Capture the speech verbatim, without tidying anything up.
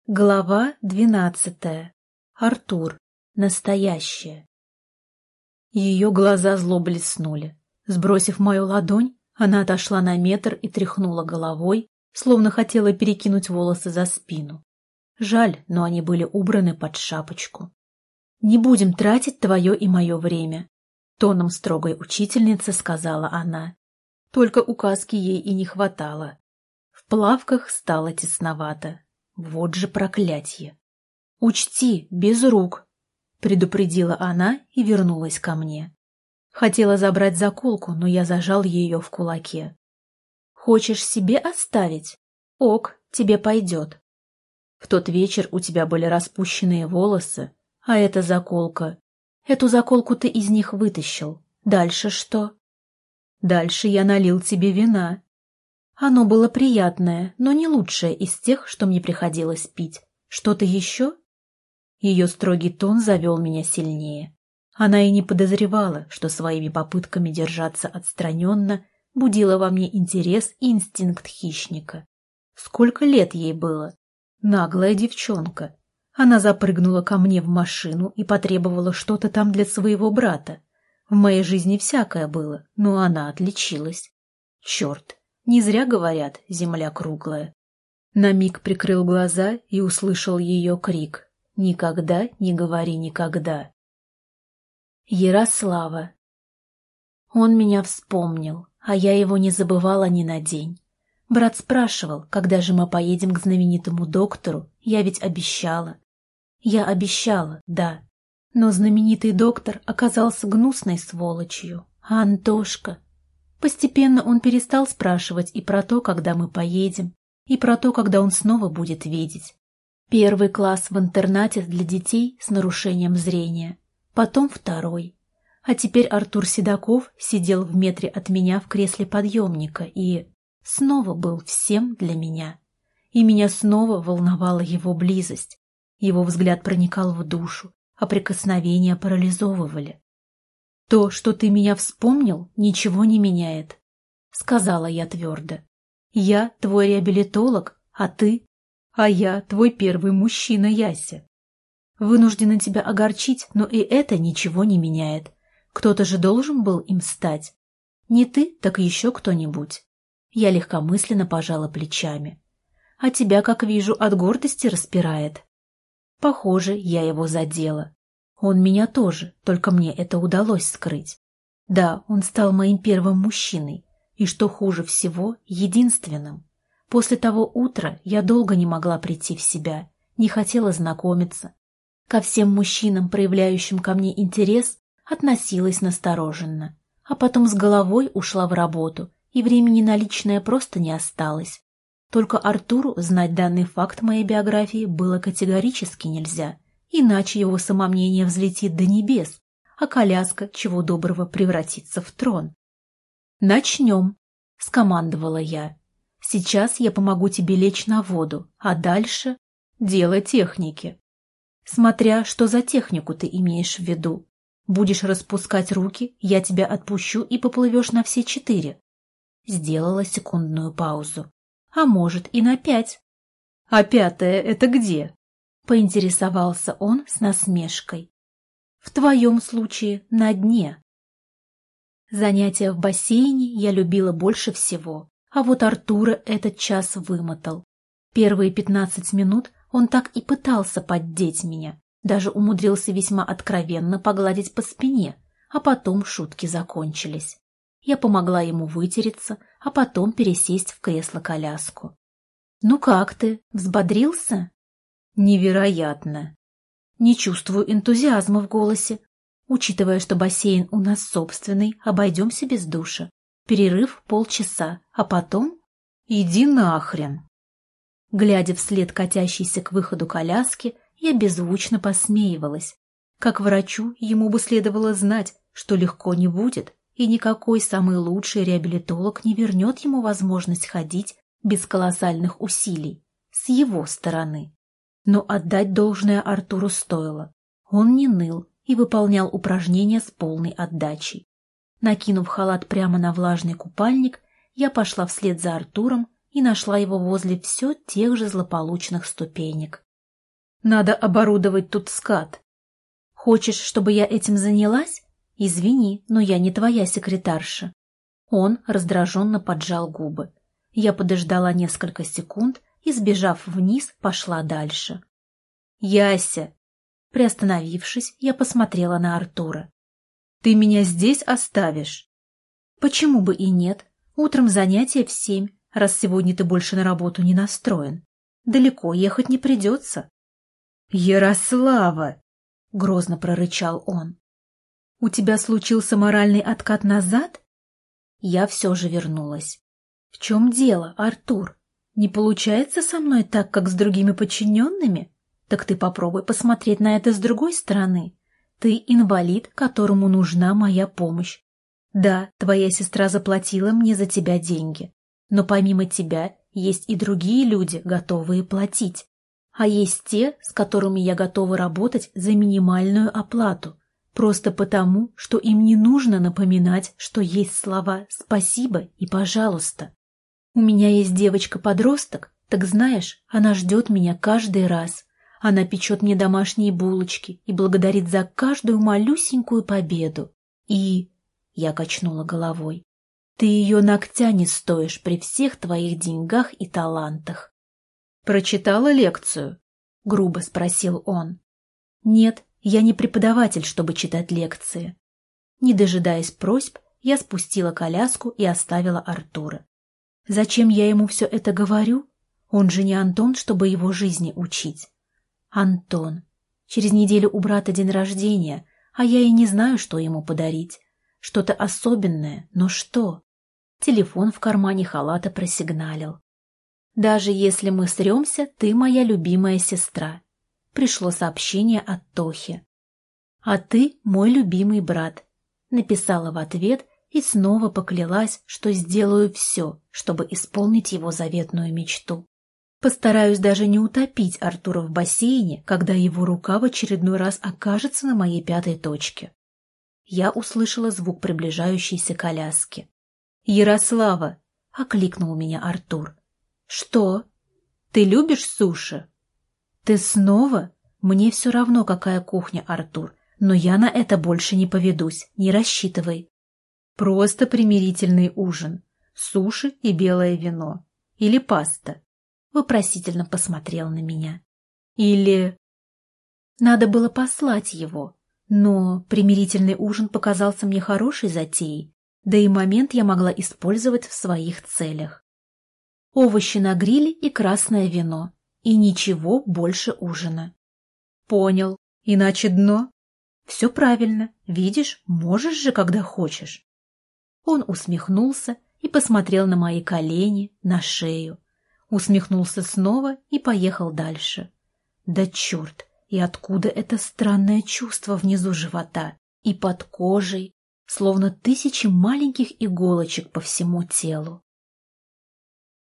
Глава двенадцатая. Артур. Настоящее. Ее глаза зло блеснули. Сбросив мою ладонь, она отошла на метр и тряхнула головой, словно хотела перекинуть волосы за спину. Жаль, но они были убраны под шапочку. «Не будем тратить твое и мое время», — тоном строгой учительницы сказала она. Только указки ей и не хватало. В плавках стало тесновато. Вот же проклятье! «Учти, без рук!» — предупредила она и вернулась ко мне. Хотела забрать заколку, но я зажал ее в кулаке. «Хочешь себе оставить? Ок, тебе пойдет. В тот вечер у тебя были распущенные волосы, а эта заколка... Эту заколку ты из них вытащил. Дальше что?» «Дальше я налил тебе вина». Оно было приятное, но не лучшее из тех, что мне приходилось пить. Что-то еще? Ее строгий тон завел меня сильнее. Она и не подозревала, что своими попытками держаться отстраненно будила во мне интерес и инстинкт хищника. Сколько лет ей было? Наглая девчонка. Она запрыгнула ко мне в машину и потребовала что-то там для своего брата. В моей жизни всякое было, но она отличилась. Черт! Не зря говорят, земля круглая. На миг прикрыл глаза и услышал ее крик. «Никогда не говори никогда». Ярослава. Он меня вспомнил, а я его не забывала ни на день. Брат спрашивал, когда же мы поедем к знаменитому доктору, я ведь обещала. Я обещала, да. Но знаменитый доктор оказался гнусной сволочью, а Антошка... Постепенно он перестал спрашивать и про то, когда мы поедем, и про то, когда он снова будет видеть. Первый класс в интернате для детей с нарушением зрения, потом второй. А теперь Артур Седоков сидел в метре от меня в кресле подъемника и снова был всем для меня. И меня снова волновала его близость. Его взгляд проникал в душу, а прикосновения парализовывали. «То, что ты меня вспомнил, ничего не меняет», — сказала я твердо. «Я твой реабилитолог, а ты? А я твой первый мужчина, Яся. Вынуждена тебя огорчить, но и это ничего не меняет. Кто-то же должен был им стать. Не ты, так еще кто-нибудь». Я легкомысленно пожала плечами. «А тебя, как вижу, от гордости распирает». Похоже, я его задела. Он меня тоже, только мне это удалось скрыть. Да, он стал моим первым мужчиной, и, что хуже всего, единственным. После того утра я долго не могла прийти в себя, не хотела знакомиться. Ко всем мужчинам, проявляющим ко мне интерес, относилась настороженно, а потом с головой ушла в работу, и времени на личное просто не осталось. Только Артуру знать данный факт моей биографии было категорически нельзя. Иначе его самомнение взлетит до небес, а коляска, чего доброго, превратится в трон. «Начнем», — скомандовала я. «Сейчас я помогу тебе лечь на воду, а дальше — дело техники. Смотря, что за технику ты имеешь в виду. Будешь распускать руки, я тебя отпущу и поплывешь на все четыре». Сделала секундную паузу. «А может, и на пять». «А пятое — это где?» — поинтересовался он с насмешкой. «В твоем случае на дне». Занятия в бассейне я любила больше всего, а вот Артура этот час вымотал. Первые пятнадцать минут он так и пытался поддеть меня, даже умудрился весьма откровенно погладить по спине, а потом шутки закончились. Я помогла ему вытереться, а потом пересесть в кресло-коляску. «Ну как ты, взбодрился?» «Невероятно!» Не чувствую энтузиазма в голосе. Учитывая, что бассейн у нас собственный, обойдемся без душа. Перерыв полчаса, а потом... Иди нахрен! Глядя вслед катящейся к выходу коляски, я беззвучно посмеивалась. Как врачу ему бы следовало знать, что легко не будет, и никакой самый лучший реабилитолог не вернет ему возможность ходить без колоссальных усилий с его стороны. Но отдать должное Артуру стоило. Он не ныл и выполнял упражнения с полной отдачей. Накинув халат прямо на влажный купальник, я пошла вслед за Артуром и нашла его возле все тех же злополучных ступенек. Надо оборудовать тут скат. Хочешь, чтобы я этим занялась? Извини, но я не твоя секретарша. Он раздраженно поджал губы. Я подождала несколько секунд и, сбежав вниз, пошла дальше. Яся! Приостановившись, я посмотрела на Артура. Ты меня здесь оставишь? Почему бы и нет? Утром занятия в семь, раз сегодня ты больше на работу не настроен. Далеко ехать не придется. Ярослава! Грозно прорычал он. У тебя случился моральный откат назад? Я все же вернулась. В чем дело, Артур? Не получается со мной так, как с другими подчиненными? Так ты попробуй посмотреть на это с другой стороны. Ты инвалид, которому нужна моя помощь. Да, твоя сестра заплатила мне за тебя деньги, но помимо тебя есть и другие люди, готовые платить. А есть те, с которыми я готова работать за минимальную оплату, просто потому, что им не нужно напоминать, что есть слова «спасибо» и «пожалуйста». У меня есть девочка-подросток, так знаешь, она ждет меня каждый раз. Она печет мне домашние булочки и благодарит за каждую малюсенькую победу. И... Я качнула головой. Ты ее ногтя не стоишь при всех твоих деньгах и талантах. Прочитала лекцию? Грубо спросил он. Нет, я не преподаватель, чтобы читать лекции. Не дожидаясь просьб, я спустила коляску и оставила Артура. Зачем я ему все это говорю? Он же не Антон, чтобы его жизни учить. Антон. Через неделю у брата день рождения, а я и не знаю, что ему подарить. Что-то особенное, но что? Телефон в кармане халата просигналил. Даже если мы сремся, ты моя любимая сестра. Пришло сообщение от Тохи. А ты мой любимый брат. Написала в ответ и снова поклялась, что сделаю все, чтобы исполнить его заветную мечту. Постараюсь даже не утопить Артура в бассейне, когда его рука в очередной раз окажется на моей пятой точке. Я услышала звук приближающейся коляски. «Ярослава!» — окликнул меня Артур. «Что? Ты любишь суши?» «Ты снова? Мне все равно, какая кухня, Артур, но я на это больше не поведусь, не рассчитывай. Просто примирительный ужин, суши и белое вино. Или паста?» Вопросительно посмотрел на меня. «Или...» Надо было послать его. Но примирительный ужин показался мне хорошей затеей, да и момент я могла использовать в своих целях. Овощи на гриле и красное вино, и ничего больше ужина. Понял, иначе дно? Все правильно, видишь, можешь же, когда хочешь. Он усмехнулся и посмотрел на мои колени, на шею. Усмехнулся снова и поехал дальше. Да черт! И откуда это странное чувство внизу живота и под кожей, словно тысячи маленьких иголочек по всему телу?